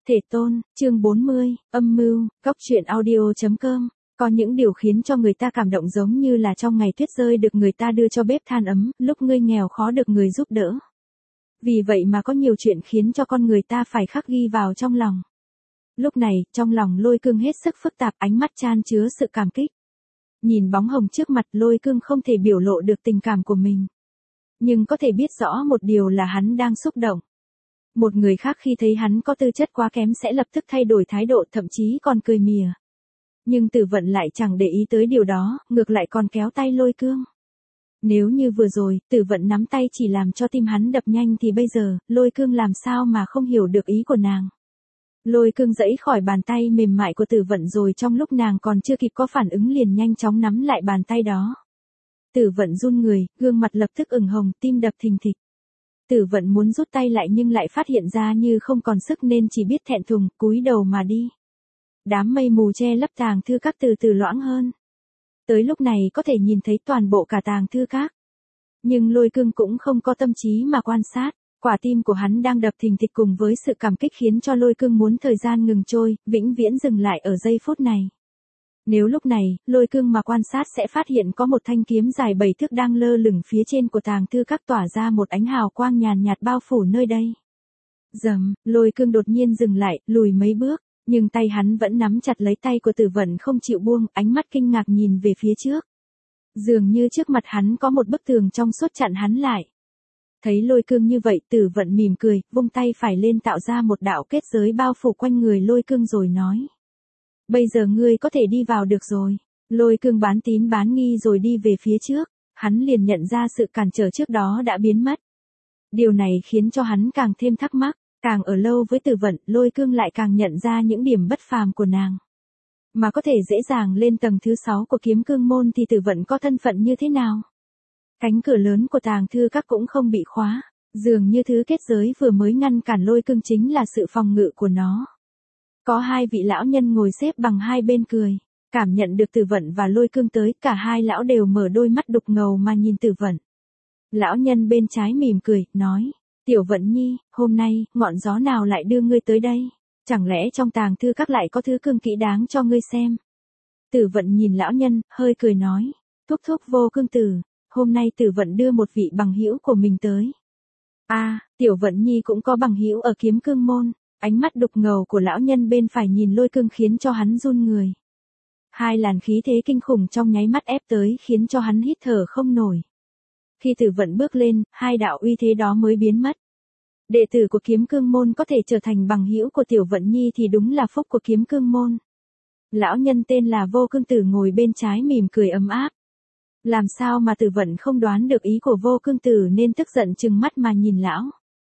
Thể tôn, chương 40, âm mưu, góc truyện audio.com. Có những điều khiến cho người ta cảm động giống như là trong ngày tuyết rơi được người ta đưa cho bếp than ấm, lúc ngươi nghèo khó được người giúp đỡ. Vì vậy mà có nhiều chuyện khiến cho con người ta phải khắc ghi vào trong lòng. Lúc này, trong lòng Lôi Cương hết sức phức tạp, ánh mắt chan chứa sự cảm kích. Nhìn bóng hồng trước mặt, Lôi Cương không thể biểu lộ được tình cảm của mình. Nhưng có thể biết rõ một điều là hắn đang xúc động. Một người khác khi thấy hắn có tư chất quá kém sẽ lập tức thay đổi thái độ, thậm chí còn cười mỉa. Nhưng Tử Vận lại chẳng để ý tới điều đó, ngược lại còn kéo tay Lôi Cương. Nếu như vừa rồi, Tử Vận nắm tay chỉ làm cho tim hắn đập nhanh thì bây giờ, Lôi Cương làm sao mà không hiểu được ý của nàng. Lôi Cương giãy khỏi bàn tay mềm mại của Tử Vận rồi trong lúc nàng còn chưa kịp có phản ứng liền nhanh chóng nắm lại bàn tay đó. Tử Vận run người, gương mặt lập tức ửng hồng, tim đập thình thịch. Tử Vận muốn rút tay lại nhưng lại phát hiện ra như không còn sức nên chỉ biết thẹn thùng, cúi đầu mà đi. Đám mây mù che lấp tàng thư các từ từ loãng hơn. Tới lúc này có thể nhìn thấy toàn bộ cả tàng thư các. Nhưng Lôi Cương cũng không có tâm trí mà quan sát, quả tim của hắn đang đập thình thịch cùng với sự cảm kích khiến cho Lôi Cương muốn thời gian ngừng trôi, vĩnh viễn dừng lại ở giây phút này. Nếu lúc này, Lôi Cương mà quan sát sẽ phát hiện có một thanh kiếm dài 7 thước đang lơ lửng phía trên của tàng thư các tỏa ra một ánh hào quang nhàn nhạt bao phủ nơi đây. Rầm, Lôi Cương đột nhiên dừng lại, lùi mấy bước, nhưng tay hắn vẫn nắm chặt lấy tay của Tử Vận không chịu buông, ánh mắt kinh ngạc nhìn về phía trước. Dường như trước mặt hắn có một bức tường trong suốt chặn hắn lại. Thấy Lôi Cương như vậy, Tử Vận mỉm cười, vung tay phải lên tạo ra một đạo kết giới bao phủ quanh người Lôi Cương rồi nói. Bây giờ ngươi có thể đi vào được rồi. Lôi Cương bán tín bán nghi rồi đi về phía trước, hắn liền nhận ra sự cản trở trước đó đã biến mất. Điều này khiến cho hắn càng thêm thắc mắc, càng ở lâu với Tử Vận, Lôi Cương lại càng nhận ra những điểm bất phàm của nàng. Mà có thể dễ dàng lên tầng thứ 6 của Kiếm Cương môn thì Tử Vận có thân phận như thế nào? Cánh cửa lớn của tàng thư các cũng không bị khóa, dường như thứ kết giới vừa mới ngăn cản Lôi Cương chính là sự phòng ngự của nó. Có hai vị lão nhân ngồi xếp bằng hai bên cười, cảm nhận được Tử Vận và Lôi Cương tới, cả hai lão đều mở đôi mắt đục ngầu mà nhìn Tử Vận. Lão nhân bên trái mỉm cười, nói, Tiểu Vận nhi, hôm nay, ngọn gió nào lại đưa ngươi tới đây? Chẳng lẽ trong tàng thư các lại có thứ cương kỹ đáng cho ngươi xem? Tử Vận nhìn lão nhân, hơi cười nói, thúc thúc Vô Cương tử, hôm nay Tử Vận đưa một vị bằng hữu của mình tới. Tiểu Vận nhi cũng có bằng hữu ở Kiếm Cương môn. Ánh mắt đục ngầu của lão nhân bên phải nhìn Lôi Cương khiến cho hắn run người. Hai làn khí thế kinh khủng trong nháy mắt ép tới khiến cho hắn hít thở không nổi. Khi Tử Vận bước lên, hai đạo uy thế đó mới biến mất. Đệ tử của Kiếm Cương môn có thể trở thành bằng hữu của Tiểu Vận nhi thì đúng là phúc của Kiếm Cương môn. Lão nhân tên là Vô Cương tử ngồi bên trái mỉm cười ấm áp. Làm sao mà Tử Vận không đoán được ý của Vô Cương tử nên tức giận trừng mắt mà nhìn lão.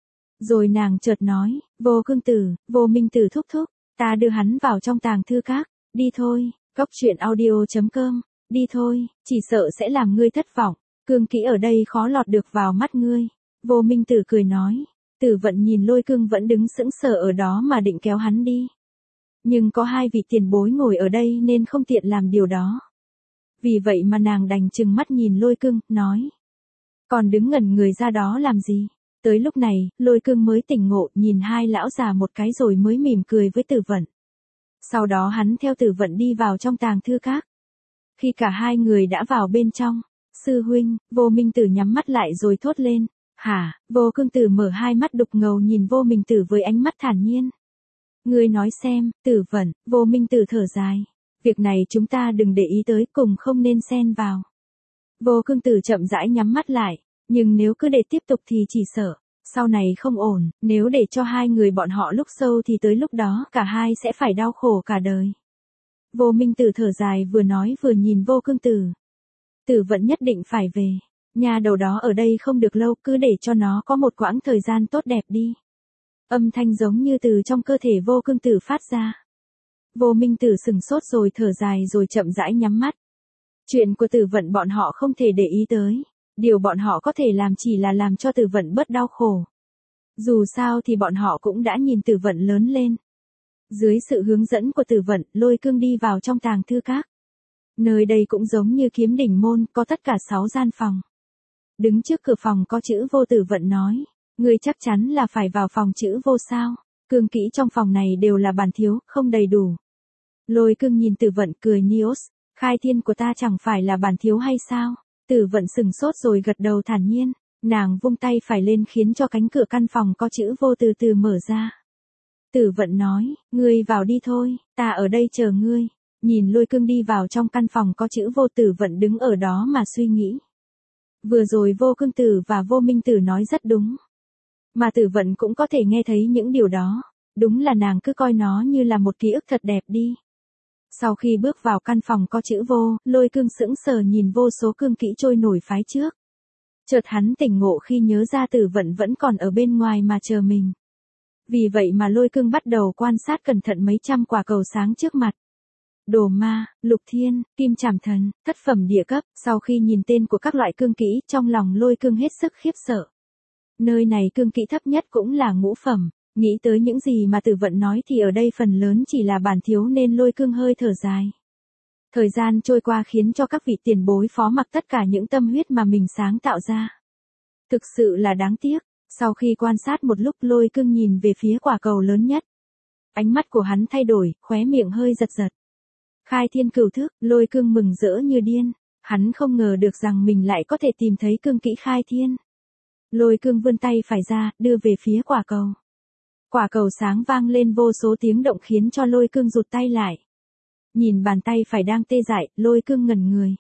Rồi nàng chợt nói, Vô Cương tử, Vô Minh tử thúc thúc, ta đưa hắn vào trong tàng thư các, đi thôi, góc truyện audio.com, đi thôi, chỉ sợ sẽ làm ngươi thất vọng, cương kỹ ở đây khó lọt được vào mắt ngươi. Vô Minh tử cười nói, Tử Vận nhìn Lôi Cương vẫn đứng sững sờ ở đó mà định kéo hắn đi. Nhưng có hai vị tiền bối ngồi ở đây nên không tiện làm điều đó. Vì vậy mà nàng đành trừng mắt nhìn Lôi Cương, nói, còn đứng ngẩn người ra đó làm gì? Tới lúc này, Lôi Cương mới tỉnh ngộ, nhìn hai lão già một cái rồi mới mỉm cười với Tử Vận. Sau đó hắn theo Tử Vận đi vào trong tàng thư các. Khi cả hai người đã vào bên trong, sư huynh, Vô Minh tử nhắm mắt lại rồi thốt lên, hả? Vô Cương tử mở hai mắt đục ngầu nhìn Vô Minh tử với ánh mắt thản nhiên. Ngươi nói xem, Tử Vận, Vô Minh tử thở dài. Việc này chúng ta đừng để ý tới, cùng không nên xen vào. Vô Cương tử chậm rãi nhắm mắt lại. Nhưng nếu cứ để tiếp tục thì chỉ sợ, sau này không ổn, nếu để cho hai người bọn họ lúc sâu thì tới lúc đó cả hai sẽ phải đau khổ cả đời. Vô Minh tử thở dài vừa nói vừa nhìn Vô Cương tử. Tử Vận nhất định phải về, nhà đầu đó ở đây không được lâu, cứ để cho nó có một quãng thời gian tốt đẹp đi. Âm thanh giống như từ trong cơ thể Vô Cương tử phát ra. Vô Minh tử sừng sốt rồi thở dài rồi chậm rãi nhắm mắt. Chuyện của Tử Vận bọn họ không thể để ý tới. Điều bọn họ có thể làm chỉ là làm cho Tử Vận bớt đau khổ. Dù sao thì bọn họ cũng đã nhìn Tử Vận lớn lên. Dưới sự hướng dẫn của Tử Vận, Lôi Cương đi vào trong tàng thư các. Nơi đây cũng giống như Kiếm Đỉnh môn, có tất cả 6 gian phòng. Đứng trước cửa phòng có chữ Vô. Tử Vận nói, ngươi chắc chắn là phải vào phòng chữ Vô sao? Cương kỹ trong phòng này đều là bản thiếu, không đầy đủ. Lôi Cương nhìn Tử Vận cười Nios, khai thiên của ta chẳng phải là bản thiếu hay sao? Tử Vận sừng sốt rồi gật đầu thản nhiên, nàng vung tay phải lên khiến cho cánh cửa căn phòng có chữ vô từ từ mở ra. Tử Vận nói, ngươi vào đi thôi, ta ở đây chờ ngươi. Nhìn Lôi Cương đi vào trong căn phòng có chữ vô, Tử Vận đứng ở đó mà suy nghĩ. Vừa rồi Vô Cương Tử và Vô Minh Tử nói rất đúng. Mà Tử Vận cũng có thể nghe thấy những điều đó. Đúng là nàng cứ coi nó như là một ký ức thật đẹp đi. Sau khi bước vào căn phòng có chữ vô, Lôi Cương sững sờ nhìn vô số cương kỹ trôi nổi phái trước. Chợt hắn tỉnh ngộ khi nhớ ra Tử Vận vẫn còn ở bên ngoài mà chờ mình. Vì vậy mà Lôi Cương bắt đầu quan sát cẩn thận mấy trăm quả cầu sáng trước mặt. Đồ ma, lục thiên, kim trảm thần, thất phẩm địa cấp. Sau khi nhìn tên của các loại cương kỹ, trong lòng Lôi Cương hết sức khiếp sợ. Nơi này cương kỹ thấp nhất cũng là ngũ phẩm. Nghĩ tới những gì mà Tử Vận nói thì ở đây phần lớn chỉ là bản thiếu nên Lôi Cương hơi thở dài. Thời gian trôi qua khiến cho các vị tiền bối phó mặc tất cả những tâm huyết mà mình sáng tạo ra. Thực sự là đáng tiếc. Sau khi quan sát một lúc, Lôi Cương nhìn về phía quả cầu lớn nhất. Ánh mắt của hắn thay đổi, khóe miệng hơi giật giật. Khai thiên cửu thức, Lôi Cương mừng rỡ như điên. Hắn không ngờ được rằng mình lại có thể tìm thấy cương kỹ khai thiên. Lôi Cương vươn tay phải ra, đưa về phía quả cầu. Quả cầu sáng vang lên vô số tiếng động khiến cho Lôi Cương rụt tay lại. Nhìn bàn tay phải đang tê dại, Lôi Cương ngẩn người.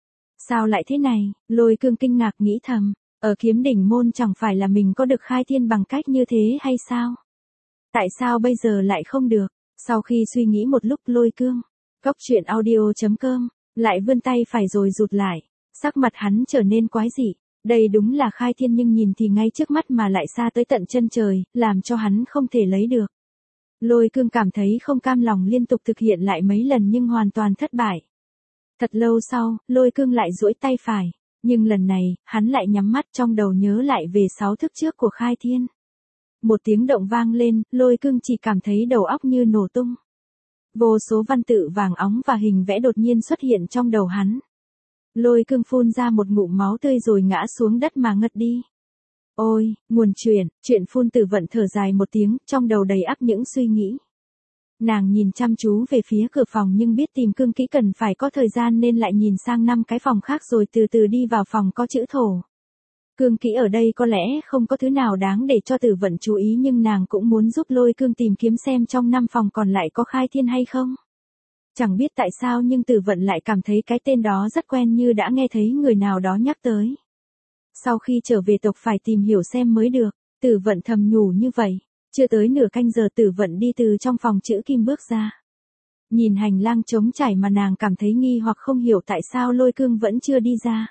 Sao lại thế này? Lôi Cương kinh ngạc nghĩ thầm, ở Kiếm Đỉnh môn chẳng phải là mình có được khai thiên bằng cách như thế hay sao? Tại sao bây giờ lại không được? Sau khi suy nghĩ một lúc, Lôi Cương, Goctruyện.audio.com, lại vươn tay phải rồi rụt lại. Sắc mặt hắn trở nên quái dị. Đây đúng là khai thiên nhưng nhìn thì ngay trước mắt mà lại xa tới tận chân trời, làm cho hắn không thể lấy được. Lôi Cương cảm thấy không cam lòng liên tục thực hiện lại mấy lần nhưng hoàn toàn thất bại. Thật lâu sau, Lôi Cương lại duỗi tay phải, nhưng lần này, hắn lại nhắm mắt trong đầu nhớ lại về 6 thức trước của khai thiên. Một tiếng động vang lên, Lôi Cương chỉ cảm thấy đầu óc như nổ tung. Vô số văn tự vàng óng và hình vẽ đột nhiên xuất hiện trong đầu hắn. Lôi Cương phun ra một ngụm máu tươi rồi ngã xuống đất mà ngất đi. Ôi, nguồn chuyện phun. Tử Vận thở dài một tiếng, trong đầu đầy ắp những suy nghĩ. Nàng nhìn chăm chú về phía cửa phòng nhưng biết tìm cương kỹ cần phải có thời gian nên lại nhìn sang 5 cái phòng khác rồi từ từ đi vào phòng có chữ thổ. Cương kỹ ở đây có lẽ không có thứ nào đáng để cho Tử Vận chú ý nhưng nàng cũng muốn giúp Lôi Cương tìm kiếm xem trong 5 phòng còn lại có khai thiên hay không. Chẳng biết tại sao nhưng Tử Vận lại cảm thấy cái tên đó rất quen như đã nghe thấy người nào đó nhắc tới. Sau khi trở về tộc phải tìm hiểu xem mới được, Tử Vận thầm nhủ như vậy. Chưa tới nửa canh giờ Tử Vận đi từ trong phòng chữ kim bước ra. Nhìn hành lang trống trải mà nàng cảm thấy nghi hoặc không hiểu tại sao Lôi Cương vẫn chưa đi ra.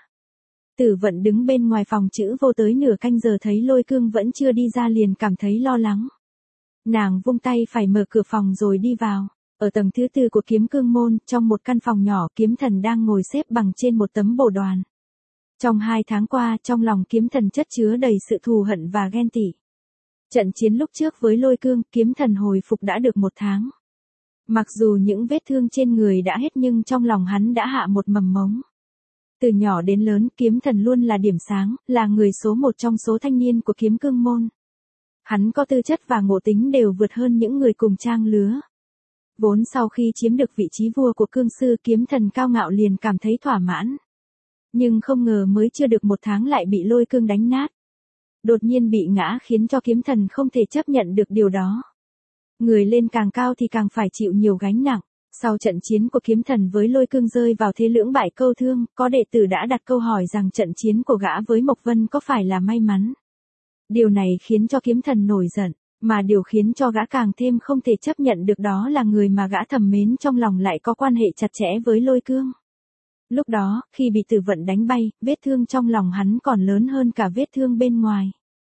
Tử Vận đứng bên ngoài phòng chữ vô tới nửa canh giờ thấy Lôi Cương vẫn chưa đi ra liền cảm thấy lo lắng. Nàng vung tay phải mở cửa phòng rồi đi vào. Ở tầng thứ 4 của Kiếm Cương môn, trong một căn phòng nhỏ, Kiếm Thần đang ngồi xếp bằng trên một tấm bồ đoàn. Trong 2 tháng qua, trong lòng Kiếm Thần chất chứa đầy sự thù hận và ghen tị. Trận chiến lúc trước với Lôi Cương, Kiếm Thần hồi phục đã được 1 tháng. Mặc dù những vết thương trên người đã hết nhưng trong lòng hắn đã hạ một mầm mống. Từ nhỏ đến lớn, Kiếm Thần luôn là điểm sáng, là người số 1 trong số thanh niên của Kiếm Cương môn. Hắn có tư chất và ngộ tính đều vượt hơn những người cùng trang lứa. Vốn sau khi chiếm được vị trí vua của Cương sư, Kiếm Thần cao ngạo liền cảm thấy thỏa mãn. Nhưng không ngờ mới chưa được 1 tháng lại bị Lôi Cương đánh nát. Đột nhiên bị ngã khiến cho Kiếm Thần không thể chấp nhận được điều đó. Người lên càng cao thì càng phải chịu nhiều gánh nặng. Sau trận chiến của Kiếm Thần với Lôi Cương rơi vào thế lưỡng bại câu thương, có đệ tử đã đặt câu hỏi rằng trận chiến của gã với Mộc Vân có phải là may mắn. Điều này khiến cho Kiếm Thần nổi giận, mà điều khiến cho gã càng thêm không thể chấp nhận được đó là người mà gã thầm mến trong lòng lại có quan hệ chặt chẽ với Lôi Cương. Lúc đó, khi bị Tử Vận đánh bay, vết thương trong lòng hắn còn lớn hơn cả vết thương bên ngoài.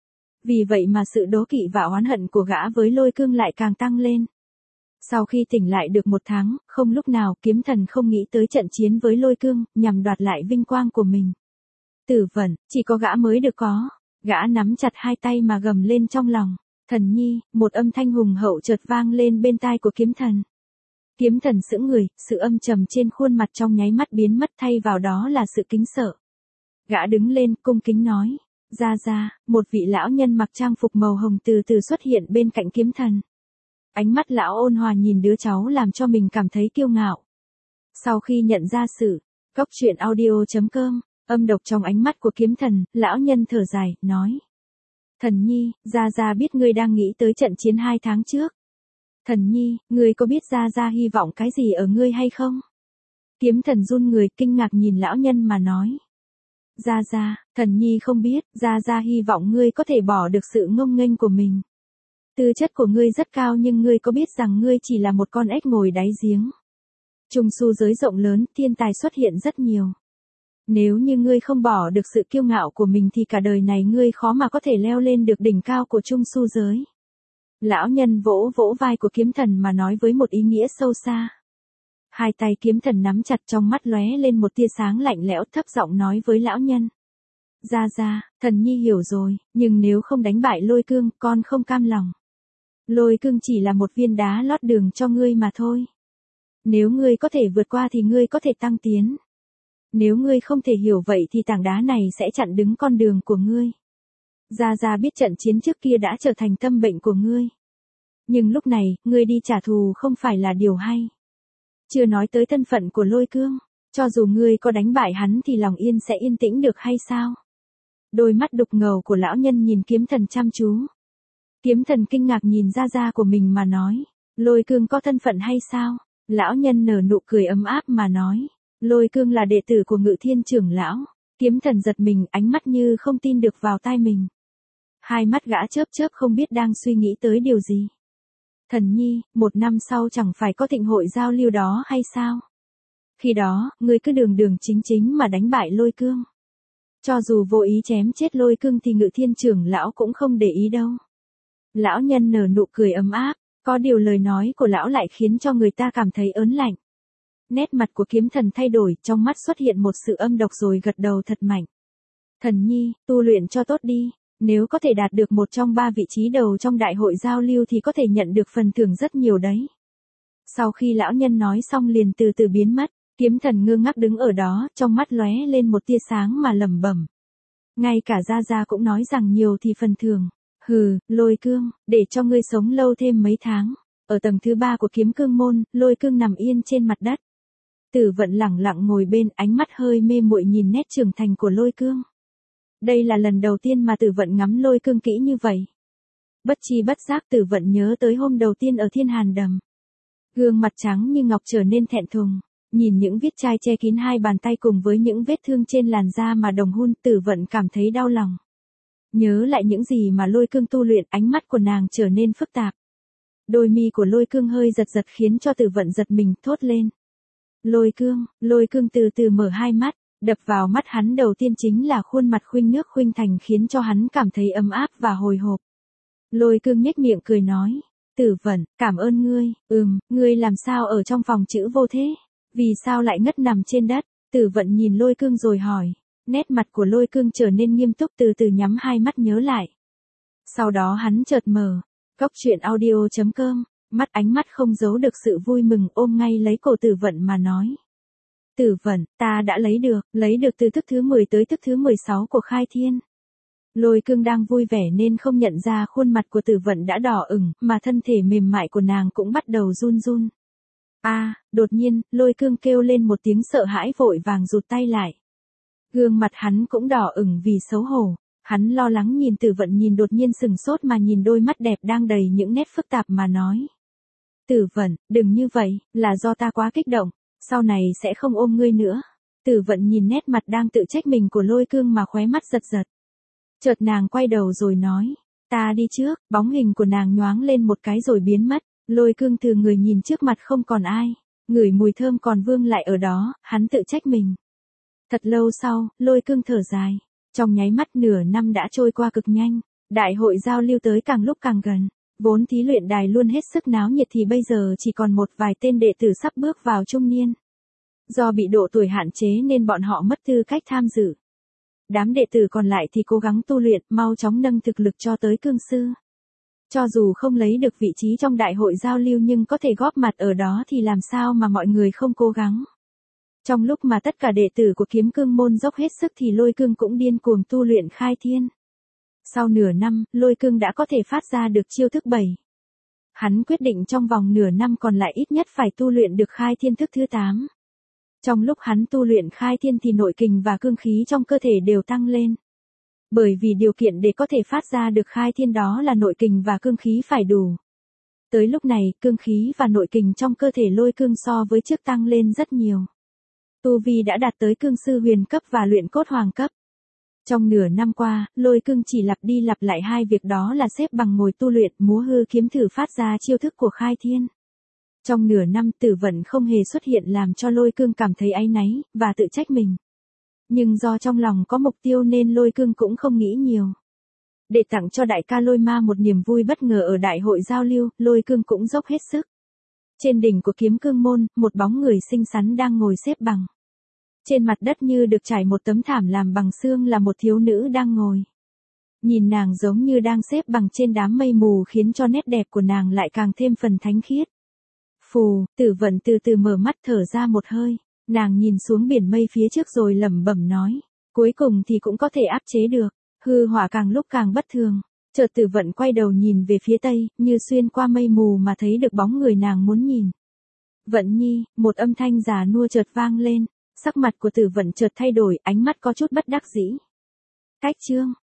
Vì vậy mà sự đố kỵ và oán hận của gã với Lôi Cương lại càng tăng lên. Sau khi tỉnh lại được 1 tháng, không lúc nào Kiếm Thần không nghĩ tới trận chiến với Lôi Cương, nhằm đoạt lại vinh quang của mình. Tử Vận, chỉ có gã mới được có. Gã nắm chặt 2 tay mà gầm lên trong lòng. Thần nhi, một âm thanh hùng hậu chợt vang lên bên tai của Kiếm Thần. Kiếm Thần sững người, sự âm trầm trên khuôn mặt trong nháy mắt biến mất thay vào đó là sự kính sợ. Gã đứng lên cung kính nói. Ra, một vị lão nhân mặc trang phục màu hồng từ từ xuất hiện bên cạnh Kiếm Thần. Ánh mắt lão ôn hòa nhìn đứa cháu làm cho mình cảm thấy kiêu ngạo. Sau khi nhận ra sự, Cốc truyện audio.com, âm độc trong ánh mắt của kiếm thần, lão nhân thở dài, nói. Thần nhi, Gia Gia biết ngươi đang nghĩ tới trận chiến 2 tháng trước. Thần nhi, ngươi có biết Gia Gia hy vọng cái gì ở ngươi hay không? Kiếm thần run người kinh ngạc nhìn lão nhân mà nói. Gia Gia, thần nhi không biết, Gia Gia hy vọng ngươi có thể bỏ được sự ngông nghênh của mình. Tư chất của ngươi rất cao nhưng ngươi có biết rằng ngươi chỉ là một con ếch ngồi đáy giếng. Trung su giới rộng lớn, thiên tài xuất hiện rất nhiều. Nếu như ngươi không bỏ được sự kiêu ngạo của mình thì cả đời này ngươi khó mà có thể leo lên được đỉnh cao của Trung su giới. Lão nhân vỗ vỗ vai của kiếm thần mà nói với một ý nghĩa sâu xa. Hai tay kiếm thần nắm chặt, trong mắt lóe lên một tia sáng lạnh lẽo, thấp giọng nói với lão nhân. Gia Gia, thần nhi hiểu rồi, nhưng nếu không đánh bại Lôi Cương, con không cam lòng. Lôi Cương chỉ là một viên đá lót đường cho ngươi mà thôi. Nếu ngươi có thể vượt qua thì ngươi có thể tăng tiến. Nếu ngươi không thể hiểu vậy thì tảng đá này sẽ chặn đứng con đường của ngươi. Gia Gia biết trận chiến trước kia đã trở thành tâm bệnh của ngươi. Nhưng lúc này, ngươi đi trả thù không phải là điều hay. Chưa nói tới thân phận của Lôi Cương, cho dù ngươi có đánh bại hắn thì lòng yên sẽ yên tĩnh được hay sao? Đôi mắt đục ngầu của lão nhân nhìn kiếm thần chăm chú. Kiếm thần kinh ngạc nhìn Gia Gia của mình mà nói. Lôi Cương có thân phận hay sao? Lão nhân nở nụ cười ấm áp mà nói. Lôi Cương là đệ tử của Ngự Thiên trưởng lão. Kiếm thần giật mình, ánh mắt như không tin được vào tai mình. Hai mắt gã chớp chớp không biết đang suy nghĩ tới điều gì. Thần nhi, 1 năm sau chẳng phải có thịnh hội giao lưu đó hay sao? Khi đó, ngươi cứ đường đường chính chính mà đánh bại Lôi Cương. Cho dù vô ý chém chết Lôi Cương thì Ngự Thiên trưởng lão cũng không để ý đâu. Lão nhân nở nụ cười ấm áp, có điều lời nói của lão lại khiến cho người ta cảm thấy ớn lạnh. Nét mặt của kiếm thần thay đổi, trong mắt xuất hiện một sự âm độc rồi gật đầu thật mạnh. Thần nhi, tu luyện cho tốt đi, nếu có thể đạt được một trong 3 vị trí đầu trong đại hội giao lưu thì có thể nhận được phần thưởng rất nhiều đấy. Sau khi lão nhân nói xong liền từ từ biến mất, kiếm thần ngơ ngác đứng ở đó, trong mắt lóe lên một tia sáng mà lẩm bẩm. Ngay cả Gia Gia cũng nói rằng nhiều thì phần thưởng. Hừ, Lôi Cương, để cho ngươi sống lâu thêm mấy tháng. Ở tầng thứ 3 của kiếm cương môn, Lôi Cương nằm yên trên mặt đất. Tử Vận lẳng lặng ngồi bên, ánh mắt hơi mê muội nhìn nét trưởng thành của Lôi Cương. Đây là lần đầu tiên mà Tử Vận ngắm Lôi Cương kỹ như vậy. Bất chi bất giác Tử Vận nhớ tới hôm đầu tiên ở Thiên Hàn Đầm. Gương mặt trắng như ngọc trở nên thẹn thùng, nhìn những vết chai che kín 2 bàn tay cùng với những vết thương trên làn da mà đồng hun, Tử Vận cảm thấy đau lòng. Nhớ lại những gì mà Lôi Cương tu luyện, ánh mắt của nàng trở nên phức tạp. Đôi mi của Lôi Cương hơi giật giật khiến cho Tử Vận giật mình thốt lên. Lôi Cương từ từ mở 2 mắt, đập vào mắt hắn đầu tiên chính là khuôn mặt khuynh nước khuynh thành khiến cho hắn cảm thấy ấm áp và hồi hộp. Lôi Cương nhếch miệng cười nói, Tử Vận, cảm ơn ngươi, ngươi làm sao ở trong phòng chữ vô thế? Vì sao lại ngất nằm trên đất? Tử Vận nhìn Lôi Cương rồi hỏi. Nét mặt của Lôi Cương trở nên nghiêm túc, từ từ nhắm 2 mắt nhớ lại. Sau đó hắn chợt mở. Cốc truyện audio.com, ánh mắt không giấu được sự vui mừng, ôm ngay lấy cổ Tử Vận mà nói. Tử Vận, ta đã lấy được từ thức thứ 10 tới thức thứ 16 của Khai Thiên. Lôi Cương đang vui vẻ nên không nhận ra khuôn mặt của Tử Vận đã đỏ ửng, mà thân thể mềm mại của nàng cũng bắt đầu run run. Đột nhiên, Lôi Cương kêu lên một tiếng sợ hãi vội vàng rụt tay lại. Gương mặt hắn cũng đỏ ửng vì xấu hổ, hắn lo lắng nhìn Tử Vận, nhìn đột nhiên sừng sốt mà nhìn đôi mắt đẹp đang đầy những nét phức tạp mà nói. Tử Vận, đừng như vậy, là do ta quá kích động, sau này sẽ không ôm ngươi nữa. Tử Vận nhìn nét mặt đang tự trách mình của Lôi Cương mà khóe mắt giật giật. Chợt nàng quay đầu rồi nói, ta đi trước, bóng hình của nàng nhoáng lên một cái rồi biến mất. Lôi Cương từ người nhìn trước mặt không còn ai, ngửi mùi thơm còn vương lại ở đó, hắn tự trách mình. Thật lâu sau, Lôi Cương thở dài. Trong nháy mắt nửa năm đã trôi qua cực nhanh, đại hội giao lưu tới càng lúc càng gần. Vốn thí luyện đài luôn hết sức náo nhiệt thì bây giờ chỉ còn một vài tên đệ tử sắp bước vào trung niên. Do bị độ tuổi hạn chế nên bọn họ mất tư cách tham dự. Đám đệ tử còn lại thì cố gắng tu luyện, mau chóng nâng thực lực cho tới cương sư. Cho dù không lấy được vị trí trong đại hội giao lưu nhưng có thể góp mặt ở đó thì làm sao mà mọi người không cố gắng. Trong lúc mà tất cả đệ tử của kiếm cương môn dốc hết sức thì Lôi Cương cũng điên cuồng tu luyện Khai Thiên. Sau nửa năm, Lôi Cương đã có thể phát ra được chiêu thức 7. Hắn quyết định trong vòng nửa năm còn lại ít nhất phải tu luyện được khai thiên thức thứ 8. Trong lúc hắn tu luyện khai thiên thì nội kình và cương khí trong cơ thể đều tăng lên. Bởi vì điều kiện để có thể phát ra được khai thiên đó là nội kình và cương khí phải đủ. Tới lúc này, cương khí và nội kình trong cơ thể lôi cương so với trước tăng lên rất nhiều. Tu vi đã đạt tới cương sư huyền cấp và luyện cốt hoàng cấp. Trong nửa năm qua, lôi cương chỉ lặp đi lặp lại hai việc đó là xếp bằng ngồi tu luyện, múa hư kiếm thử phát ra chiêu thức của khai thiên. Trong nửa năm Tử Vận không hề xuất hiện làm cho lôi cương cảm thấy áy náy, và tự trách mình. Nhưng do trong lòng có mục tiêu nên lôi cương cũng không nghĩ nhiều. Để tặng cho đại ca Lôi Ma một niềm vui bất ngờ ở đại hội giao lưu, lôi cương cũng dốc hết sức. Trên đỉnh của kiếm cương môn, một bóng người xinh xắn đang ngồi xếp bằng. Trên mặt đất như được trải một tấm thảm làm bằng xương là một thiếu nữ đang ngồi. Nhìn nàng giống như đang xếp bằng trên đám mây mù khiến cho nét đẹp của nàng lại càng thêm phần thánh khiết. Phù, Tử Vận từ từ mở mắt thở ra một hơi, nàng nhìn xuống biển mây phía trước rồi lẩm bẩm nói, cuối cùng thì cũng có thể áp chế được, hư hỏa càng lúc càng bất thường. Chợt Tử Vận quay đầu nhìn về phía tây, như xuyên qua mây mù mà thấy được bóng người nàng muốn nhìn. Vận Nhi, một âm thanh già nua chợt vang lên, sắc mặt của Tử Vận chợt thay đổi, ánh mắt có chút bất đắc dĩ. Cách chương